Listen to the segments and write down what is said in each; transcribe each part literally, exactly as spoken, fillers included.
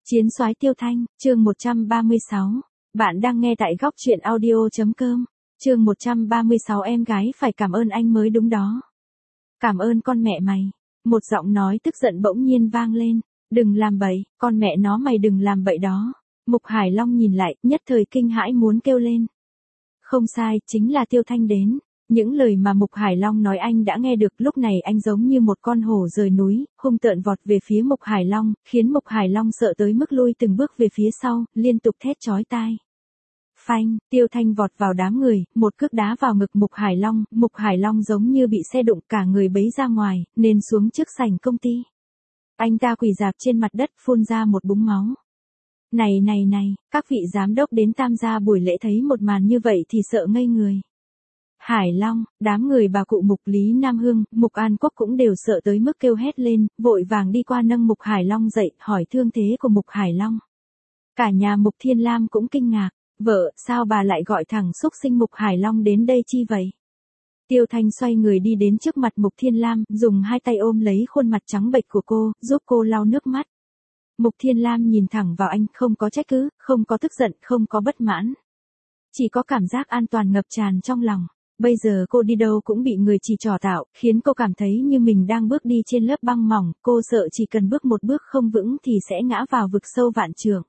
Chiến soái Tiêu Thanh, chương một trăm ba mươi sáu. Bạn đang nghe tại góc truyện audio.com. Chương một trăm ba mươi sáu em gái phải cảm ơn anh mới đúng đó. Cảm ơn con mẹ mày. Một giọng nói tức giận bỗng nhiên vang lên. Đừng làm bậy, con mẹ nó mày đừng làm bậy đó. Mục Hải Long nhìn lại, nhất thời kinh hãi muốn kêu lên. Không sai, chính là Tiêu Thanh đến. Những lời mà Mục Hải Long nói anh đã nghe được, lúc này anh giống như một con hổ rời núi, hung tợn vọt về phía Mục Hải Long, khiến Mục Hải Long sợ tới mức lui từng bước về phía sau, liên tục thét chói tai. Phanh, Tiêu Thanh vọt vào đám người, một cước đá vào ngực Mục Hải Long, Mục Hải Long giống như bị xe đụng, cả người bấy ra ngoài, nên xuống trước sảnh công ty. Anh ta quỳ rạp trên mặt đất, phun ra một búng máu. Này này này, các vị giám đốc đến tham gia buổi lễ thấy một màn như vậy thì sợ ngây người. Hải Long, đám người bà cụ Mục Lý Nam Hương, Mục An Quốc cũng đều sợ tới mức kêu hét lên, vội vàng đi qua nâng Mục Hải Long dậy, hỏi thương thế của Mục Hải Long. Cả nhà Mục Thiên Lam cũng kinh ngạc, vợ, sao bà lại gọi thằng xúc sinh Mục Hải Long đến đây chi vậy? Tiêu Thanh xoay người đi đến trước mặt Mục Thiên Lam, dùng hai tay ôm lấy khuôn mặt trắng bệch của cô, giúp cô lau nước mắt. Mục Thiên Lam nhìn thẳng vào anh, không có trách cứ, không có tức giận, không có bất mãn. Chỉ có cảm giác an toàn ngập tràn trong lòng. Bây giờ cô đi đâu cũng bị người chỉ trỏ tạo, khiến cô cảm thấy như mình đang bước đi trên lớp băng mỏng, cô sợ chỉ cần bước một bước không vững thì sẽ ngã vào vực sâu vạn trượng.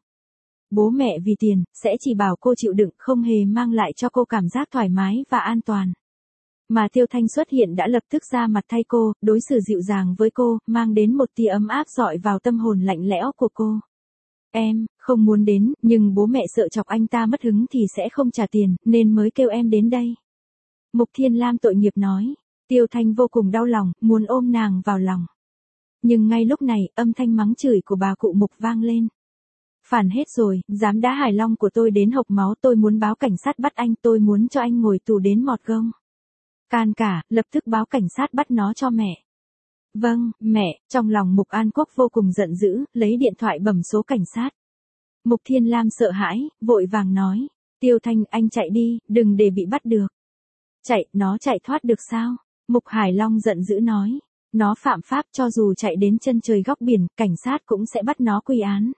Bố mẹ vì tiền, sẽ chỉ bảo cô chịu đựng, không hề mang lại cho cô cảm giác thoải mái và an toàn. Mà Tiêu Thanh xuất hiện đã lập tức ra mặt thay cô, đối xử dịu dàng với cô, mang đến một tia ấm áp dọi vào tâm hồn lạnh lẽo của cô. Em, không muốn đến, nhưng bố mẹ sợ chọc anh ta mất hứng thì sẽ không trả tiền, nên mới kêu em đến đây. Mục Thiên Lam tội nghiệp nói. Tiêu Thanh vô cùng đau lòng, muốn ôm nàng vào lòng. Nhưng ngay lúc này, âm thanh mắng chửi của bà cụ Mục vang lên. Phản hết rồi, dám đá Hải Long của tôi đến hộc máu, tôi muốn báo cảnh sát bắt anh, tôi muốn cho anh ngồi tù đến mọt gông. Can cả, lập tức báo cảnh sát bắt nó cho mẹ. Vâng, mẹ, trong lòng Mục An Quốc vô cùng giận dữ, lấy điện thoại bấm số cảnh sát. Mục Thiên Lam sợ hãi, vội vàng nói. Tiêu Thanh, anh chạy đi, đừng để bị bắt được. Chạy, nó chạy thoát được sao? Mục Hải Long giận dữ nói. Nó phạm pháp, cho dù chạy đến chân trời góc biển, cảnh sát cũng sẽ bắt nó quy án.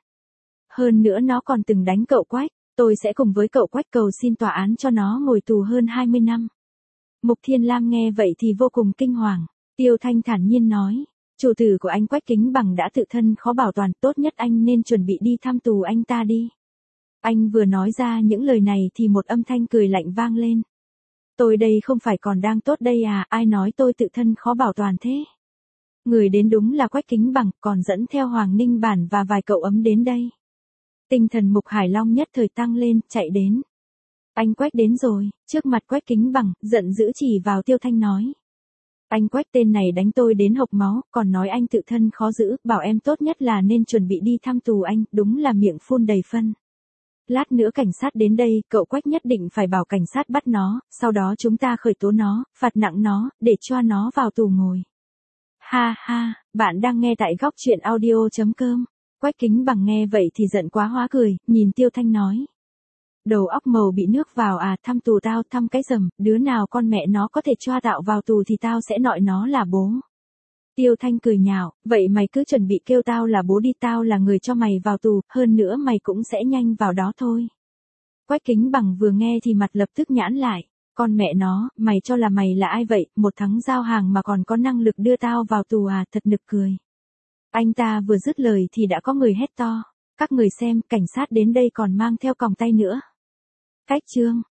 Hơn nữa nó còn từng đánh cậu Quách, tôi sẽ cùng với cậu Quách cầu xin tòa án cho nó ngồi tù hơn hai mươi năm. Mục Thiên Lam nghe vậy thì vô cùng kinh hoàng. Tiêu Thanh thản nhiên nói. Chủ tử của anh Quách Kính Bằng đã tự thân khó bảo toàn, tốt nhất anh nên chuẩn bị đi thăm tù anh ta đi. Anh vừa nói ra những lời này thì một âm thanh cười lạnh vang lên. Tôi đây không phải còn đang tốt đây à, ai nói tôi tự thân khó bảo toàn thế? Người đến đúng là Quách Kính Bằng, còn dẫn theo Hoàng Ninh Bản và vài cậu ấm đến đây. Tinh thần Mục Hải Long nhất thời tăng lên, chạy đến. Anh Quách đến rồi, trước mặt Quách Kính Bằng, giận dữ chỉ vào Tiêu Thanh nói. Anh Quách tên này đánh tôi đến hộc máu, còn nói anh tự thân khó giữ, bảo em tốt nhất là nên chuẩn bị đi thăm tù anh, đúng là miệng phun đầy phân. Lát nữa cảnh sát đến đây, cậu Quách nhất định phải bảo cảnh sát bắt nó, sau đó chúng ta khởi tố nó, phạt nặng nó, để cho nó vào tù ngồi. Ha ha, bạn đang nghe tại góc truyện audio.com. Quách Kính Bằng nghe vậy thì giận quá hóa cười, nhìn Tiêu Thanh nói. Đầu óc màu bị nước vào à, thăm tù tao, thăm cái rầm, đứa nào con mẹ nó có thể cho tạo vào tù thì tao sẽ gọi nó là bố. Tiêu Thanh cười nhạo, vậy mày cứ chuẩn bị kêu tao là bố đi, tao là người cho mày vào tù, hơn nữa mày cũng sẽ nhanh vào đó thôi. Quách Kính Bằng vừa nghe thì mặt lập tức nhãn lại, con mẹ nó, mày cho là mày là ai vậy, một thằng giao hàng mà còn có năng lực đưa tao vào tù à, thật nực cười. Anh ta vừa dứt lời thì đã có người hét to, các người xem, cảnh sát đến đây còn mang theo còng tay nữa. Cách chương,